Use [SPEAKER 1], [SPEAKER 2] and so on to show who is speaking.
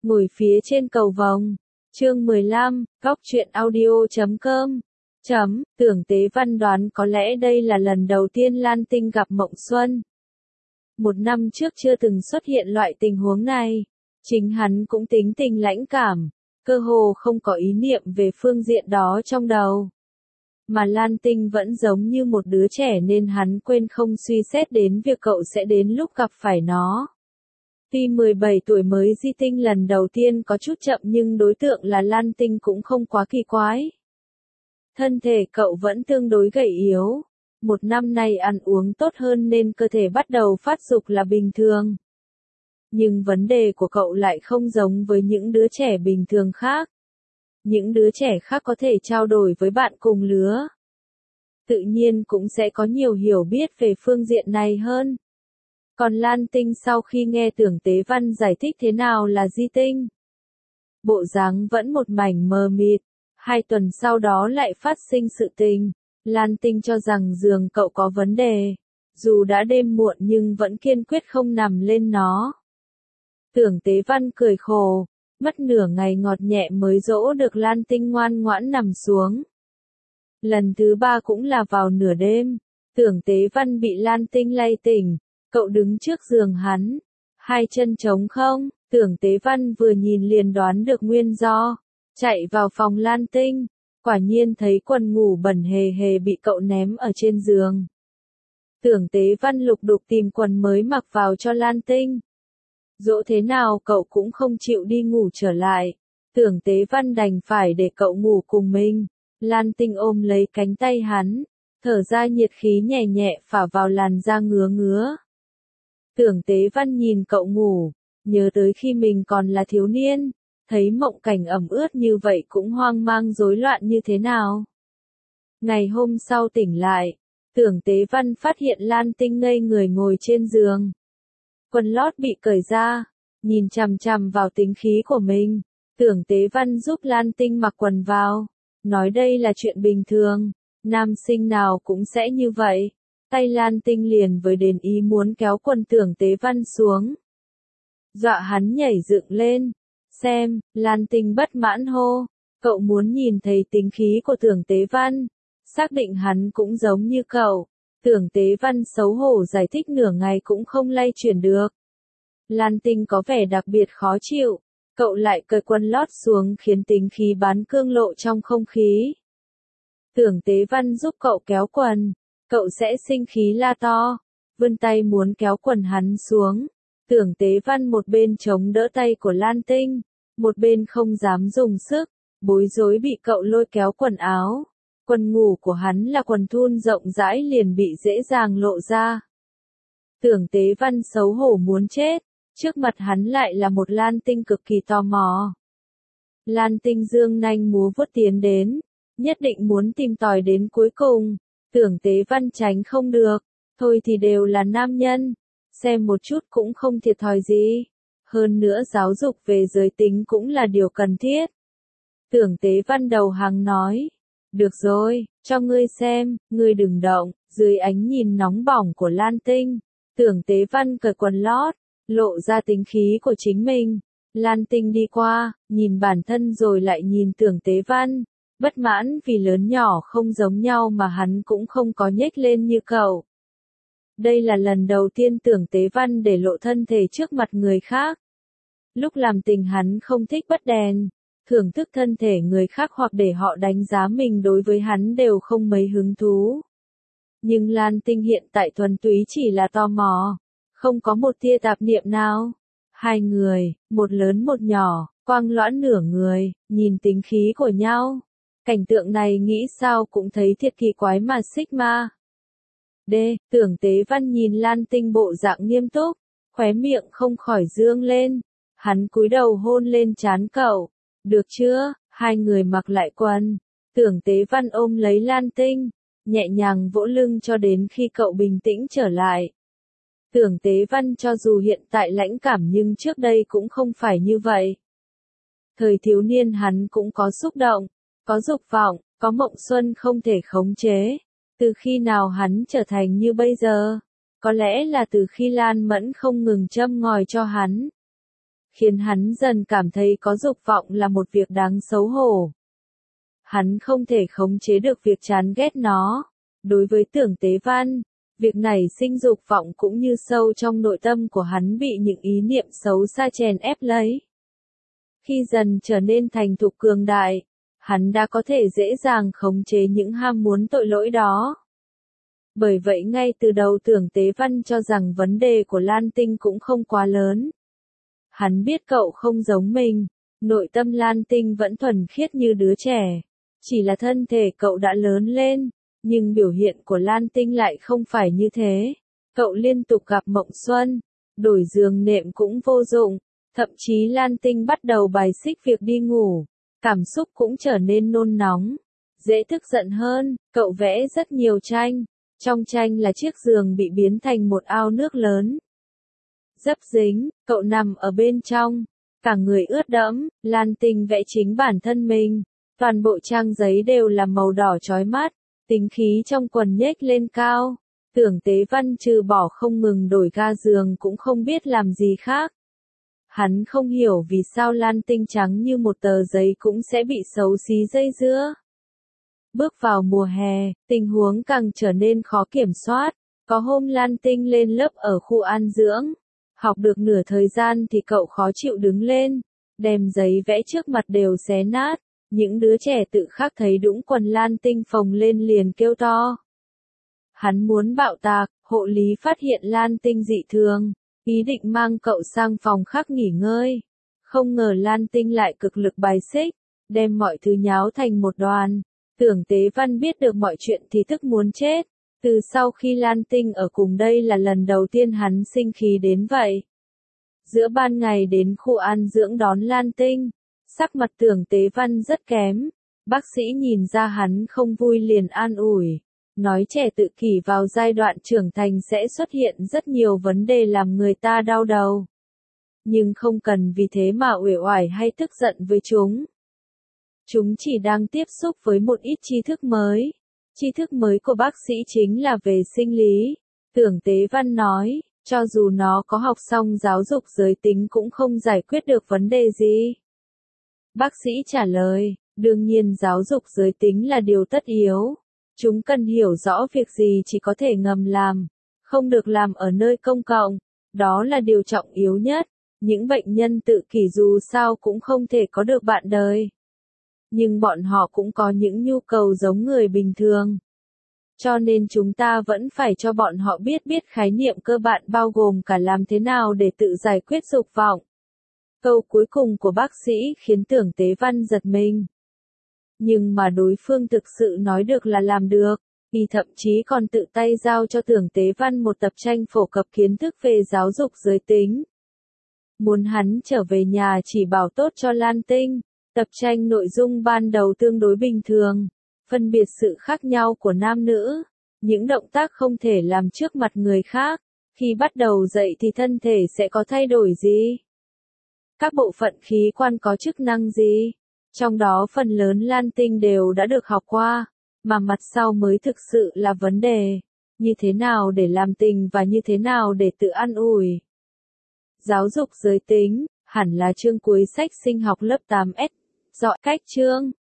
[SPEAKER 1] Ngồi phía trên cầu vồng. Chương 15, góc truyện audio.com. Tưởng Tế Văn đoán có lẽ đây là lần đầu tiên Lan Tinh gặp Mộng Xuân. Một năm trước chưa từng xuất hiện loại tình huống này. Chính hắn cũng tính tình lãnh cảm, cơ hồ không có ý niệm về phương diện đó trong đầu. Mà Lan Tinh vẫn giống như một đứa trẻ nên hắn quên không suy xét đến việc cậu sẽ đến lúc gặp phải nó. Tuy 17 tuổi mới di tinh lần đầu tiên có chút chậm nhưng đối tượng là Lan Tinh cũng không quá kỳ quái. Thân thể cậu vẫn tương đối gầy yếu. Một năm nay ăn uống tốt hơn nên cơ thể bắt đầu phát dục là bình thường. Nhưng vấn đề của cậu lại không giống với những đứa trẻ bình thường khác. Những đứa trẻ khác có thể trao đổi với bạn cùng lứa. Tự nhiên cũng sẽ có nhiều hiểu biết về phương diện này hơn. Còn Lan Tinh sau khi nghe Tưởng Tế Văn giải thích thế nào là di tinh, bộ dáng vẫn một mảnh mờ mịt. 2 tuần sau đó lại phát sinh sự tình. Lan Tinh cho rằng giường cậu có vấn đề. Dù đã đêm muộn nhưng vẫn kiên quyết không nằm lên nó. Tưởng Tế Văn cười khổ. Mất nửa ngày ngọt nhẹ mới dỗ được Lan Tinh ngoan ngoãn nằm xuống. Lần thứ 3 cũng là vào nửa đêm. Tưởng Tế Văn bị Lan Tinh lay tỉnh. Cậu đứng trước giường hắn. 2 chân trống không. Tưởng Tế Văn vừa nhìn liền đoán được nguyên do. Chạy vào phòng Lan Tinh. Quả nhiên thấy quần ngủ bẩn hề hề bị cậu ném ở trên giường. Tưởng Tế Văn lục đục tìm quần mới mặc vào cho Lan Tinh. Dỗ thế nào cậu cũng không chịu đi ngủ trở lại. Tưởng Tế Văn đành phải để cậu ngủ cùng mình. Lan Tinh ôm lấy cánh tay hắn, thở ra nhiệt khí nhẹ nhẹ phả vào làn da ngứa ngứa. Tưởng Tế Văn nhìn cậu ngủ, nhớ tới khi mình còn là thiếu niên, thấy mộng cảnh ẩm ướt như vậy cũng hoang mang rối loạn như thế nào. Ngày hôm sau tỉnh lại, Tưởng Tế Văn phát hiện Lan Tinh ngây người ngồi trên giường. Quần lót bị cởi ra, nhìn chằm chằm vào tính khí của mình. Tưởng Tế Văn giúp Lan Tinh mặc quần vào, nói đây là chuyện bình thường, nam sinh nào cũng sẽ như vậy. Tay Lan Tinh liền với đến ý muốn kéo quần Tưởng Tế Văn xuống. Dọa hắn nhảy dựng lên. Xem, Lan Tinh bất mãn hô. Cậu muốn nhìn thấy tính khí của Tưởng Tế Văn. Xác định hắn cũng giống như cậu. Tưởng Tế Văn xấu hổ giải thích nửa ngày cũng không lay chuyển được. Lan Tinh có vẻ đặc biệt khó chịu. Cậu lại cởi quần lót xuống khiến tính khí bán cương lộ trong không khí. Tưởng Tế Văn giúp cậu kéo quần. Cậu sẽ sinh khí la to. Vươn tay muốn kéo quần hắn xuống. Tưởng Tế Văn một bên chống đỡ tay của Lan Tinh. Một bên không dám dùng sức. Bối rối bị cậu lôi kéo quần áo. Quần ngủ của hắn là quần thun rộng rãi liền bị dễ dàng lộ ra. Tưởng Tế Văn xấu hổ muốn chết. Trước mặt hắn lại là một Lan Tinh cực kỳ tò mò. Lan Tinh dương nanh múa vuốt tiến đến. Nhất định muốn tìm tòi đến cuối cùng. Tưởng Tế Văn tránh không được. Thôi thì đều là nam nhân. Xem một chút cũng không thiệt thòi gì. Hơn nữa giáo dục về giới tính cũng là điều cần thiết. Tưởng Tế Văn đầu hàng nói. Được rồi, cho ngươi xem, ngươi đừng động. Dưới ánh nhìn nóng bỏng của Lan Tinh, Tưởng Tế Văn cởi quần lót, lộ ra tính khí của chính mình. Lan Tinh đi qua, nhìn bản thân rồi lại nhìn Tưởng Tế Văn. Bất mãn vì lớn nhỏ không giống nhau mà hắn cũng không có nhếch lên như cậu. Đây là lần đầu tiên Tưởng Tế Văn để lộ thân thể trước mặt người khác. Lúc làm tình hắn không thích bắt đèn, thưởng thức thân thể người khác hoặc để họ đánh giá mình đối với hắn đều không mấy hứng thú. Nhưng Lan Tinh hiện tại thuần túy chỉ là tò mò, không có một tia tạp niệm nào. 2 người, một lớn một nhỏ, quang loãng nửa người, nhìn tính khí của nhau. Cảnh tượng này nghĩ sao cũng thấy thiệt kỳ quái mà Sigma. Tưởng Tế Văn nhìn Lan Tinh bộ dạng nghiêm túc, khóe miệng không khỏi dương lên. Hắn cúi đầu hôn lên trán cậu. Được chưa? 2 người mặc lại quần. Tưởng Tế Văn ôm lấy Lan Tinh, nhẹ nhàng vỗ lưng cho đến khi cậu bình tĩnh trở lại. Tưởng Tế Văn cho dù hiện tại lãnh cảm nhưng trước đây cũng không phải như vậy. Thời thiếu niên hắn cũng có xúc động, có dục vọng, có mộng xuân không thể khống chế. Từ khi nào hắn trở thành như bây giờ? Có lẽ là từ khi Lan Mẫn không ngừng châm ngòi cho hắn. khiến hắn dần cảm thấy có dục vọng là một việc đáng xấu hổ. Hắn không thể khống chế được việc chán ghét nó. Đối với Tưởng Tế Văn, việc nảy sinh dục vọng cũng như sâu trong nội tâm của hắn bị những ý niệm xấu xa chèn ép lấy. Khi dần trở nên thành thục cường đại, hắn đã có thể dễ dàng khống chế những ham muốn tội lỗi đó. Bởi vậy ngay từ đầu Tưởng Tế Văn cho rằng vấn đề của Lan Tinh cũng không quá lớn. Hắn biết cậu không giống mình, nội tâm Lan Tinh vẫn thuần khiết như đứa trẻ. Chỉ là thân thể cậu đã lớn lên, nhưng biểu hiện của Lan Tinh lại không phải như thế. Cậu liên tục gặp mộng xuân, đổi giường nệm cũng vô dụng, thậm chí Lan Tinh bắt đầu bài xích việc đi ngủ, cảm xúc cũng trở nên nôn nóng, dễ tức giận hơn. Cậu vẽ rất nhiều tranh, trong tranh là chiếc giường bị biến thành một ao nước lớn. Dấp dính, cậu nằm ở bên trong, cả người ướt đẫm. Lan Tinh vẽ chính bản thân mình, toàn bộ trang giấy đều là màu đỏ chói mắt, tính khí trong quần nhếch lên cao. Tưởng Tế Văn trừ bỏ không ngừng đổi ga giường cũng không biết làm gì khác. Hắn không hiểu vì sao Lan Tinh trắng như một tờ giấy cũng sẽ bị xấu xí dây dưa. Bước vào mùa hè, tình huống càng trở nên khó kiểm soát. Có hôm Lan Tinh lên lớp ở khu an dưỡng. Học được nửa thời gian thì cậu khó chịu đứng lên, đem giấy vẽ trước mặt đều xé nát. Những đứa trẻ tự khắc thấy đũng quần Lan Tinh phồng lên liền kêu to. Hắn muốn bạo tạc. Hộ lý phát hiện Lan Tinh dị thường, ý định mang cậu sang phòng khác nghỉ ngơi. Không ngờ Lan Tinh lại cực lực bài xích, đem mọi thứ nháo thành một đoàn. Tưởng Tế Văn biết được mọi chuyện thì tức muốn chết. Từ sau khi Lan Tinh ở cùng đây là lần đầu tiên hắn sinh khí đến vậy. Giữa ban ngày đến khu an dưỡng đón Lan Tinh, sắc mặt Tưởng Tế Văn rất kém. Bác sĩ nhìn ra hắn không vui liền an ủi, nói trẻ tự kỷ vào giai đoạn trưởng thành sẽ xuất hiện rất nhiều vấn đề làm người ta đau đầu. Nhưng không cần vì thế mà uể oải hay tức giận với chúng. Chúng chỉ đang tiếp xúc với một ít tri thức mới. Tri thức mới của bác sĩ chính là về sinh lý. Tưởng Tế Văn nói, cho dù nó có học xong giáo dục giới tính cũng không giải quyết được vấn đề gì. Bác sĩ trả lời, đương nhiên giáo dục giới tính là điều tất yếu. Chúng cần hiểu rõ việc gì chỉ có thể ngầm làm, không được làm ở nơi công cộng. Đó là điều trọng yếu nhất. Những bệnh nhân tự kỷ dù sao cũng không thể có được bạn đời. Nhưng bọn họ cũng có những nhu cầu giống người bình thường. Cho nên chúng ta vẫn phải cho bọn họ biết khái niệm cơ bản bao gồm cả làm thế nào để tự giải quyết dục vọng. Câu cuối cùng của bác sĩ khiến Tưởng Tế Văn giật mình. Nhưng mà đối phương thực sự nói được là làm được, y thậm chí còn tự tay giao cho Tưởng Tế Văn một tập tranh phổ cập kiến thức về giáo dục giới tính. Muốn hắn trở về nhà chỉ bảo tốt cho Lan Tinh. Tập tranh nội dung ban đầu tương đối bình thường, phân biệt sự khác nhau của nam nữ, những động tác không thể làm trước mặt người khác, khi bắt đầu dậy thì thân thể sẽ có thay đổi gì? Các bộ phận khí quan có chức năng gì? Trong đó phần lớn Lan Tinh đều đã được học qua, mà mặt sau mới thực sự là vấn đề. Như thế nào để làm tình và như thế nào để tự an ủi? Giáo dục giới tính, hẳn là chương cuối sách sinh học lớp 8S. Dọi cách chương